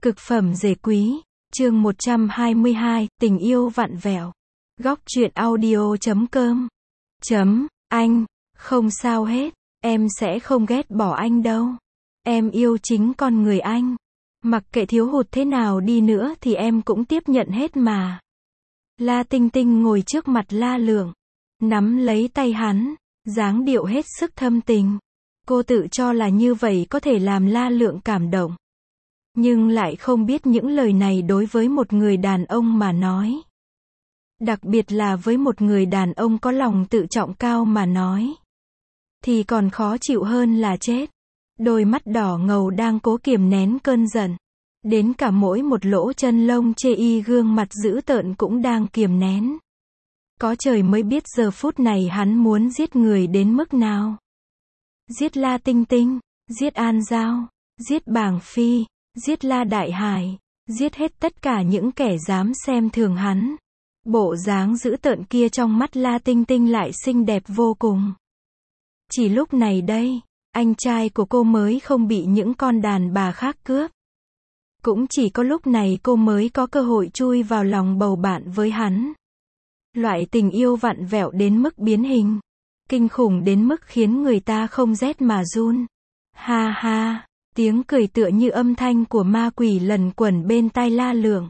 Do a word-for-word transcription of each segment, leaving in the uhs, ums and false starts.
Cực phẩm rể quý, chương một trăm hai mươi hai, tình yêu vặn vẹo. Góc truyện audio chấm com. Chấm, anh, không sao hết, em sẽ không ghét bỏ anh đâu. Em yêu chính con người anh. Mặc kệ thiếu hụt thế nào đi nữa thì em cũng tiếp nhận hết mà. La Tinh Tinh ngồi trước mặt La Lượng, nắm lấy tay hắn, dáng điệu hết sức thâm tình. Cô tự cho là như vậy có thể làm La Lượng cảm động. Nhưng lại không biết những lời này đối với một người đàn ông mà nói. Đặc biệt là với một người đàn ông có lòng tự trọng cao mà nói. Thì còn khó chịu hơn là chết. Đôi mắt đỏ ngầu đang cố kiềm nén cơn giận. Đến cả mỗi một lỗ chân lông chê y gương mặt dữ tợn cũng đang kiềm nén. Có trời mới biết giờ phút này hắn muốn giết người đến mức nào. Giết La Tinh Tinh, giết An Giao, giết Bàng Phi, giết La Đại Hải, giết hết tất cả những kẻ dám xem thường hắn. Bộ dáng dữ tợn kia trong mắt La Tinh Tinh lại xinh đẹp vô cùng. Chỉ lúc này đây, anh trai của cô mới không bị những con đàn bà khác cướp. Cũng chỉ có lúc này cô mới có cơ hội chui vào lòng bầu bạn với hắn. Loại tình yêu vặn vẹo đến mức biến hình. Kinh khủng đến mức khiến người ta không rét mà run. Ha ha, tiếng cười tựa như âm thanh của ma quỷ lần quẩn bên tai La Lượng.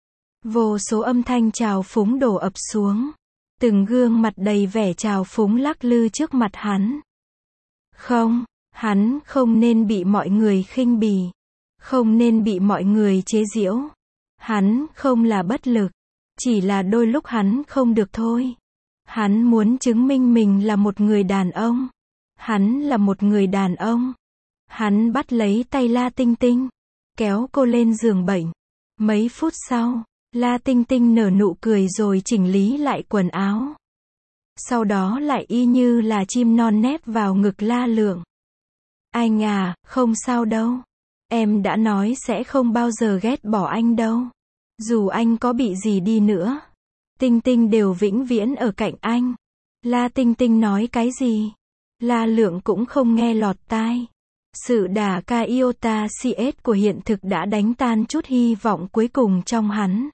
Vô số âm thanh trào phúng đổ ập xuống. Từng gương mặt đầy vẻ trào phúng lắc lư trước mặt hắn. Không, hắn không nên bị mọi người khinh bỉ. Không nên bị mọi người chế giễu. Hắn không là bất lực. Chỉ là đôi lúc hắn không được thôi. Hắn muốn chứng minh mình là một người đàn ông. Hắn là một người đàn ông. Hắn bắt lấy tay La Tinh Tinh, kéo cô lên giường bệnh. Mấy phút sau, La Tinh Tinh nở nụ cười rồi chỉnh lý lại quần áo. Sau đó lại y như là chim non nép vào ngực La Lượng. Anh à, không sao đâu. Em đã nói sẽ không bao giờ ghét bỏ anh đâu. Dù anh có bị gì đi nữa, Tinh Tinh đều vĩnh viễn ở cạnh anh. La Tinh Tinh nói cái gì? La Lượng cũng không nghe lọt tai. Sự đả ca iota cs của hiện thực đã đánh tan chút hy vọng cuối cùng trong hắn.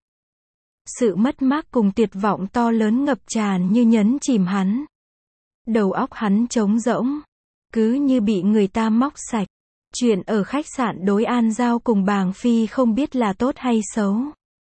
Sự mất mát cùng tuyệt vọng to lớn ngập tràn như nhấn chìm hắn. Đầu óc hắn trống rỗng, cứ như bị người ta móc sạch. Chuyện ở khách sạn đối An Giao cùng Bàng Phi không biết là tốt hay xấu.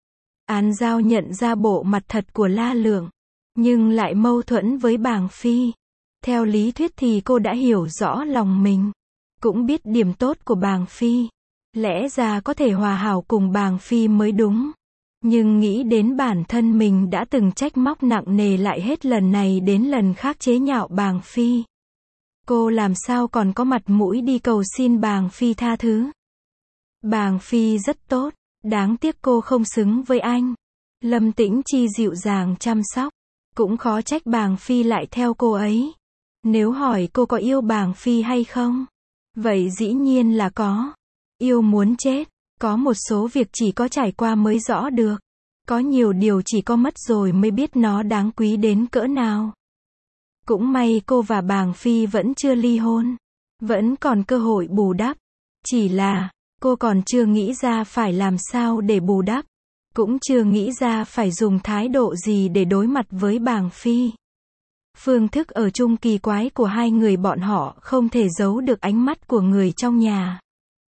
An Giao nhận ra bộ mặt thật của La Lượng, nhưng lại mâu thuẫn với Bàng Phi. Theo lý thuyết thì cô đã hiểu rõ lòng mình, cũng biết điểm tốt của Bàng Phi. Lẽ ra có thể hòa hảo cùng Bàng Phi mới đúng. Nhưng nghĩ đến bản thân mình đã từng trách móc nặng nề lại hết lần này đến lần khác chế nhạo Bàng Phi. Cô làm sao còn có mặt mũi đi cầu xin Bàng Phi tha thứ. Bàng Phi rất tốt, đáng tiếc cô không xứng với anh. Lâm Tĩnh Chi dịu dàng chăm sóc, cũng khó trách Bàng Phi lại theo cô ấy. Nếu hỏi cô có yêu Bàng Phi hay không? Vậy dĩ nhiên là có. Yêu muốn chết, có một số việc chỉ có trải qua mới rõ được. Có nhiều điều chỉ có mất rồi mới biết nó đáng quý đến cỡ nào. Cũng may cô và Bàng Phi vẫn chưa ly hôn. Vẫn còn cơ hội bù đắp. Chỉ là, cô còn chưa nghĩ ra phải làm sao để bù đắp. Cũng chưa nghĩ ra phải dùng thái độ gì để đối mặt với Bàng Phi. Phương thức ở chung kỳ quái của hai người bọn họ không thể giấu được ánh mắt của người trong nhà.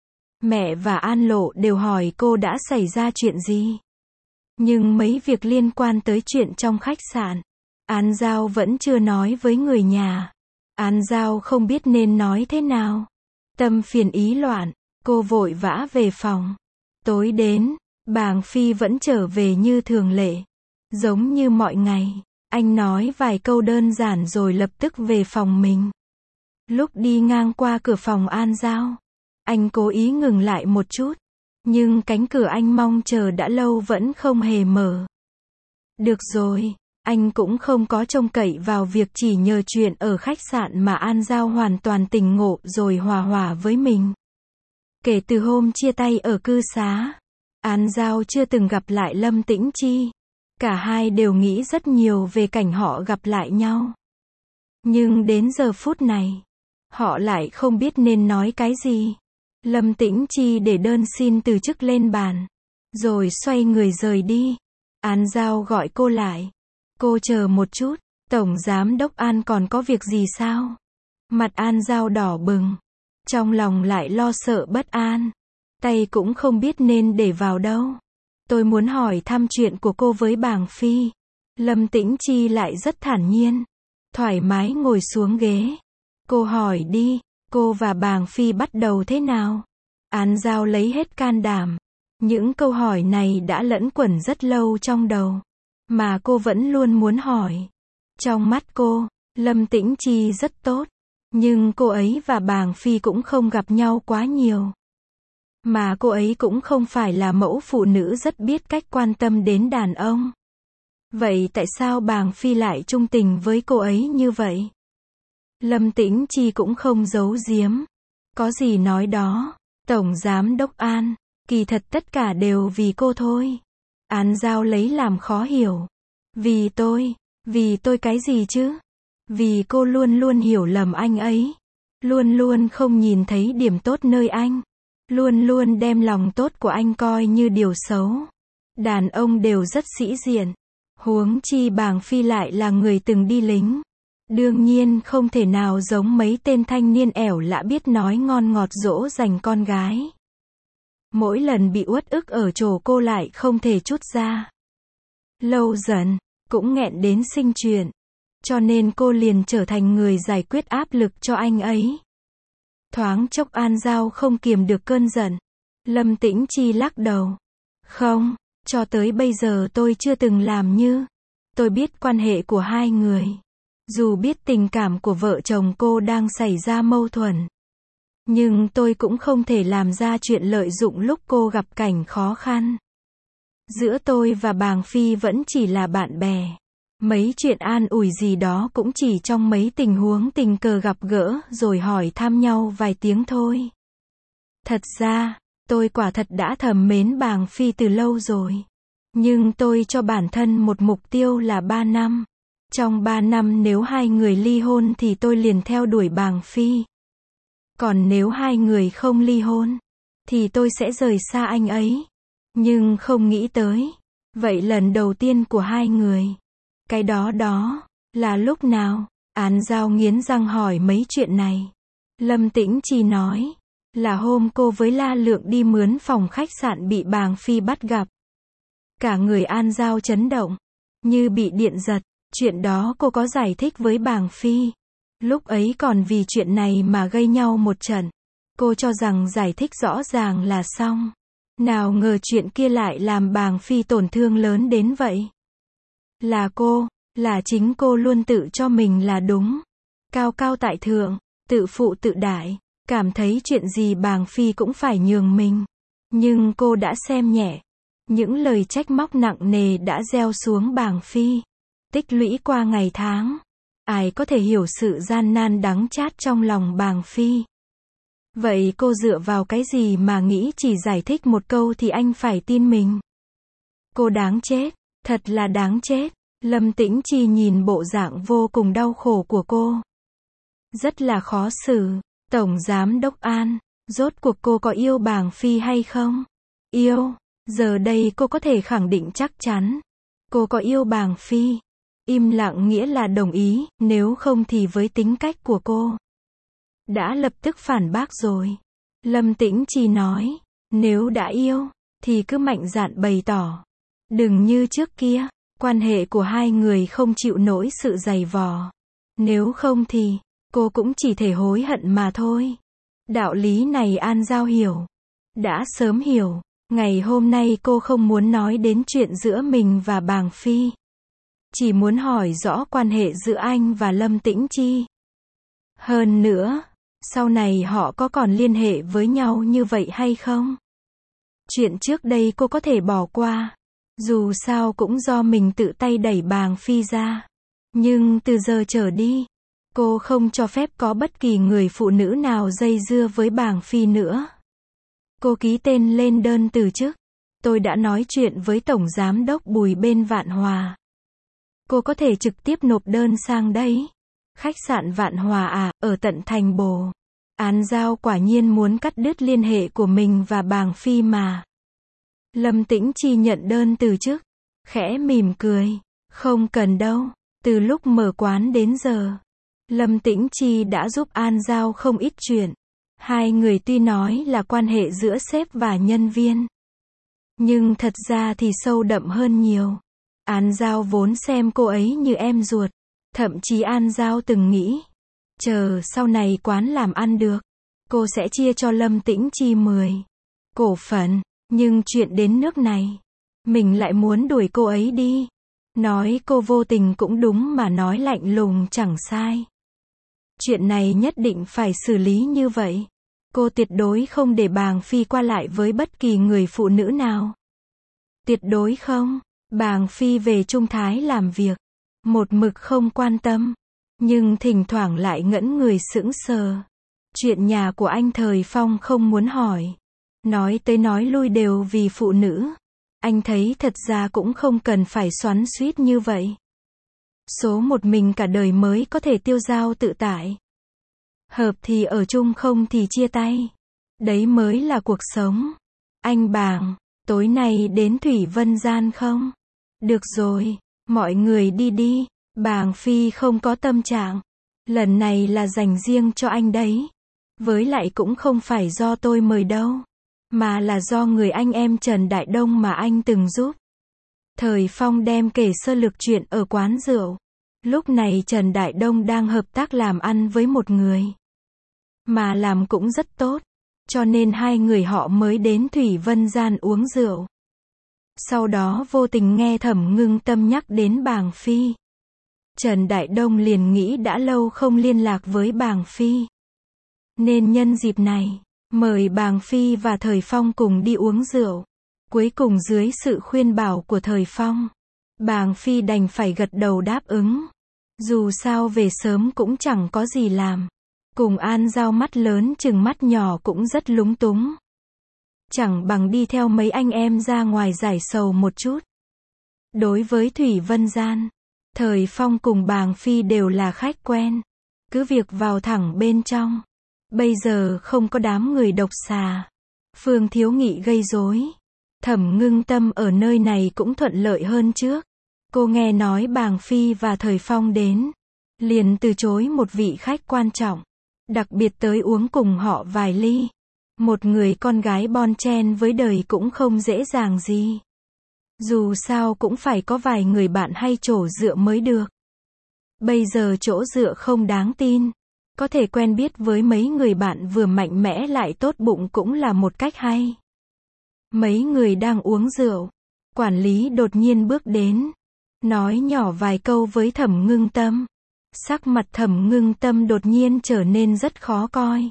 Mẹ và An Lộ đều hỏi cô đã xảy ra chuyện gì. Nhưng mấy việc liên quan tới chuyện trong khách sạn, An Giao vẫn chưa nói với người nhà. An Giao không biết nên nói thế nào. Tâm phiền ý loạn, cô vội vã về phòng. Tối đến, Bàng Phi vẫn trở về như thường lệ. Giống như mọi ngày, anh nói vài câu đơn giản rồi lập tức về phòng mình. Lúc đi ngang qua cửa phòng An Giao, anh cố ý ngừng lại một chút. Nhưng cánh cửa anh mong chờ đã lâu vẫn không hề mở. Được rồi, anh cũng không có trông cậy vào việc chỉ nhờ chuyện ở khách sạn mà An Giao hoàn toàn tỉnh ngộ rồi hòa hòa với mình. Kể từ hôm chia tay ở cư xá, An Giao chưa từng gặp lại Lâm Tĩnh Chi. Cả hai đều nghĩ rất nhiều về cảnh họ gặp lại nhau. Nhưng đến giờ phút này, họ lại không biết nên nói cái gì. Lâm Tĩnh Chi để đơn xin từ chức lên bàn, rồi xoay người rời đi. An Giao gọi cô lại. Cô chờ một chút, Tổng Giám đốc An còn có việc gì sao? Mặt An Giao đỏ bừng, trong lòng lại lo sợ bất an, tay cũng không biết nên để vào đâu. Tôi muốn hỏi thăm chuyện của cô với Bàng Phi. Lâm Tĩnh Chi lại rất thản nhiên, thoải mái ngồi xuống ghế. Cô hỏi đi, cô và Bàng Phi bắt đầu thế nào? An Giao lấy hết can đảm. Những câu hỏi này đã lẫn quẩn rất lâu trong đầu, mà cô vẫn luôn muốn hỏi. Trong mắt cô, Lâm Tĩnh Chi rất tốt, nhưng cô ấy và Bàng Phi cũng không gặp nhau quá nhiều. Mà cô ấy cũng không phải là mẫu phụ nữ rất biết cách quan tâm đến đàn ông. Vậy tại sao Bàng Phi lại trung tình với cô ấy như vậy? Lâm Tĩnh Chi cũng không giấu giếm. Có gì nói đó, Tổng Giám đốc An, kỳ thật tất cả đều vì cô thôi. An Giao lấy làm khó hiểu. Vì tôi, vì tôi cái gì chứ? Vì cô luôn luôn hiểu lầm anh ấy. Luôn luôn không nhìn thấy điểm tốt nơi anh. Luôn luôn đem lòng tốt của anh coi như điều xấu. Đàn ông đều rất sĩ diện. Huống chi Bàng Phi lại là người từng đi lính. Đương nhiên không thể nào giống mấy tên thanh niên ẻo lả biết nói ngon ngọt dỗ dành con gái. Mỗi lần bị uất ức ở chỗ cô lại không thể trút ra. Lâu dần, cũng nghẹn đến sinh chuyện. Cho nên cô liền trở thành người giải quyết áp lực cho anh ấy. Thoáng chốc An Giao không kiềm được cơn giận. Lâm Tĩnh Chi lắc đầu. Không, cho tới bây giờ tôi chưa từng làm như. Tôi biết quan hệ của hai người. Dù biết tình cảm của vợ chồng cô đang xảy ra mâu thuẫn. Nhưng tôi cũng không thể làm ra chuyện lợi dụng lúc cô gặp cảnh khó khăn. Giữa tôi và Bàng Phi vẫn chỉ là bạn bè. Mấy chuyện an ủi gì đó cũng chỉ trong mấy tình huống tình cờ gặp gỡ rồi hỏi thăm nhau vài tiếng thôi. Thật ra, tôi quả thật đã thầm mến Bàng Phi từ lâu rồi. Nhưng tôi cho bản thân một mục tiêu là ba năm. Trong ba năm nếu hai người ly hôn thì tôi liền theo đuổi Bàng Phi. Còn nếu hai người không ly hôn, thì tôi sẽ rời xa anh ấy. Nhưng không nghĩ tới. Vậy lần đầu tiên của hai người, cái đó đó, là lúc nào? An Giao nghiến răng hỏi mấy chuyện này. Lâm Tĩnh Chi nói, là hôm cô với La Lượng đi mướn phòng khách sạn bị Bàng Phi bắt gặp. Cả người An Giao chấn động, như bị điện giật. Chuyện đó cô có giải thích với Bàng Phi. Lúc ấy còn vì chuyện này mà gây nhau một trận. Cô cho rằng giải thích rõ ràng là xong. Nào ngờ chuyện kia lại làm Bàng Phi tổn thương lớn đến vậy. Là cô, là chính cô luôn tự cho mình là đúng. Cao cao tại thượng, tự phụ tự đại, cảm thấy chuyện gì Bàng Phi cũng phải nhường mình. Nhưng cô đã xem nhẹ. Những lời trách móc nặng nề đã gieo xuống Bàng Phi. Tích lũy qua ngày tháng. Ai có thể hiểu sự gian nan đắng chát trong lòng Bàng Phi. Vậy cô dựa vào cái gì mà nghĩ chỉ giải thích một câu thì anh phải tin mình? Cô đáng chết, thật là đáng chết. Lâm Tĩnh Chi nhìn bộ dạng vô cùng đau khổ của cô. Rất là khó xử. Tổng Giám đốc An, rốt cuộc cô có yêu Bàng Phi hay không? Yêu. Giờ đây cô có thể khẳng định chắc chắn. Cô có yêu Bàng Phi. Im lặng nghĩa là đồng ý, nếu không thì với tính cách của cô. Đã lập tức phản bác rồi. Lâm Tĩnh Chi nói, nếu đã yêu, thì cứ mạnh dạn bày tỏ. Đừng như trước kia, quan hệ của hai người không chịu nổi sự dày vò. Nếu không thì, cô cũng chỉ thể hối hận mà thôi. Đạo lý này An Giao hiểu. Đã sớm hiểu. Ngày hôm nay cô không muốn nói đến chuyện giữa mình và Bàng Phi. Chỉ muốn hỏi rõ quan hệ giữa anh và Lâm Tĩnh Chi. Hơn nữa, sau này họ có còn liên hệ với nhau như vậy hay không? Chuyện trước đây cô có thể bỏ qua. Dù sao cũng do mình tự tay đẩy Bàng Phi ra. Nhưng từ giờ trở đi, cô không cho phép có bất kỳ người phụ nữ nào dây dưa với Bàng Phi nữa. Cô ký tên lên đơn từ chức. Tôi đã nói chuyện với Tổng Giám đốc Bùi bên Vạn Hòa. Cô có thể trực tiếp nộp đơn sang đấy. Khách sạn Vạn Hòa à, ở tận thành Bồ. An Giao quả nhiên muốn cắt đứt liên hệ của mình và Bàng Phi mà. Lâm Tĩnh Chi nhận đơn từ chức, khẽ mỉm cười, không cần đâu, từ lúc mở quán đến giờ, Lâm Tĩnh Chi đã giúp An Giao không ít chuyện. Hai người tuy nói là quan hệ giữa sếp và nhân viên, nhưng thật ra thì sâu đậm hơn nhiều. An Giao vốn xem cô ấy như em ruột, thậm chí An Giao từng nghĩ, chờ sau này quán làm ăn được, cô sẽ chia cho Lâm Tĩnh Chi mười cổ phần, nhưng chuyện đến nước này, mình lại muốn đuổi cô ấy đi. Nói cô vô tình cũng đúng mà nói lạnh lùng chẳng sai. Chuyện này nhất định phải xử lý như vậy. Cô tuyệt đối không để Bàng Phi qua lại với bất kỳ người phụ nữ nào. Tuyệt đối không. Bàng Phi về Trung Thái làm việc, một mực không quan tâm, nhưng thỉnh thoảng lại ngẫn người sững sờ. Chuyện nhà của anh Thời Phong không muốn hỏi. Nói tới nói lui đều vì phụ nữ. Anh thấy thật ra cũng không cần phải xoắn xuýt như vậy. Số một mình cả đời mới có thể tiêu dao tự tại. Hợp thì ở chung, không thì chia tay. Đấy mới là cuộc sống. Anh Bàng, tối nay đến Thủy Vân Gian không? Được rồi, mọi người đi đi. Bàng Phi không có tâm trạng. Lần này là dành riêng cho anh đấy. Với lại cũng không phải do tôi mời đâu, mà là do người anh em Trần Đại Đông mà anh từng giúp. Thời Phong đem kể sơ lược chuyện ở quán rượu. Lúc này Trần Đại Đông đang hợp tác làm ăn với một người, mà làm cũng rất tốt, cho nên hai người họ mới đến Thủy Vân Gian uống rượu. Sau đó vô tình nghe Thẩm Ngưng Tâm nhắc đến Bàng Phi. Trần Đại Đông liền nghĩ đã lâu không liên lạc với Bàng Phi, nên nhân dịp này, mời Bàng Phi và Thời Phong cùng đi uống rượu. Cuối cùng dưới sự khuyên bảo của Thời Phong, Bàng Phi đành phải gật đầu đáp ứng. Dù sao về sớm cũng chẳng có gì làm. Cùng An Giao mắt lớn chừng mắt nhỏ cũng rất lúng túng. Chẳng bằng đi theo mấy anh em ra ngoài giải sầu một chút. Đối với Thủy Vân Gian, Thời Phong cùng Bàng Phi đều là khách quen. Cứ việc vào thẳng bên trong. Bây giờ không có đám người độc xà, Phương Thiếu Nghị gây rối. Thẩm Ngưng Tâm ở nơi này cũng thuận lợi hơn trước. Cô nghe nói Bàng Phi và Thời Phong đến, liền từ chối một vị khách quan trọng, đặc biệt tới uống cùng họ vài ly. Một người con gái bon chen với đời cũng không dễ dàng gì. Dù sao cũng phải có vài người bạn hay chỗ dựa mới được. Bây giờ chỗ dựa không đáng tin. Có thể quen biết với mấy người bạn vừa mạnh mẽ lại tốt bụng cũng là một cách hay. Mấy người đang uống rượu, quản lý đột nhiên bước đến, nói nhỏ vài câu với Thẩm Ngưng Tâm. Sắc mặt Thẩm Ngưng Tâm đột nhiên trở nên rất khó coi.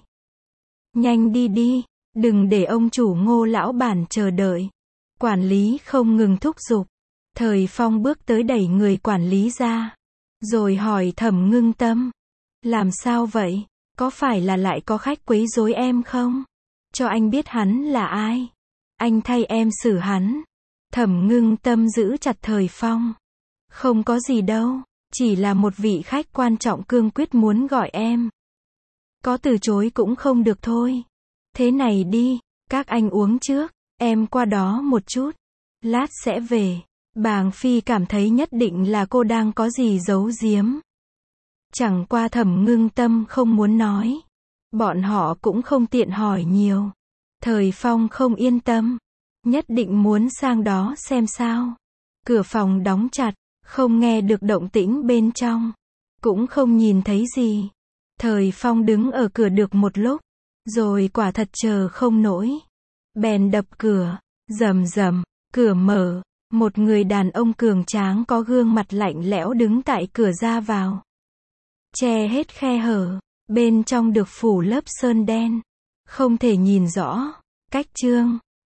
Nhanh đi đi, đừng để ông chủ Ngô lão bản chờ đợi. Quản lý không ngừng thúc giục. Thời Phong bước tới đẩy người quản lý ra, rồi hỏi Thẩm Ngưng Tâm. Làm sao vậy? Có phải là lại có khách quấy rối em không? Cho anh biết hắn là ai. Anh thay em xử hắn. Thẩm Ngưng Tâm giữ chặt Thời Phong. Không có gì đâu, chỉ là một vị khách quan trọng cương quyết muốn gọi em. Có từ chối cũng không được thôi. Thế này đi, các anh uống trước, em qua đó một chút, lát sẽ về. Bàng Phi cảm thấy nhất định là cô đang có gì giấu giếm. Chẳng qua Thẩm Ngưng Tâm không muốn nói. Bọn họ cũng không tiện hỏi nhiều. Thời Phong không yên tâm, nhất định muốn sang đó xem sao. Cửa phòng đóng chặt, không nghe được động tĩnh bên trong, cũng không nhìn thấy gì. Thời Phong đứng ở cửa được một lúc, rồi quả thật chờ không nổi. Bèn đập cửa, rầm rầm, cửa mở, một người đàn ông cường tráng có gương mặt lạnh lẽo đứng tại cửa ra vào. Che hết khe hở, bên trong được phủ lớp sơn đen, không thể nhìn rõ. Cách chương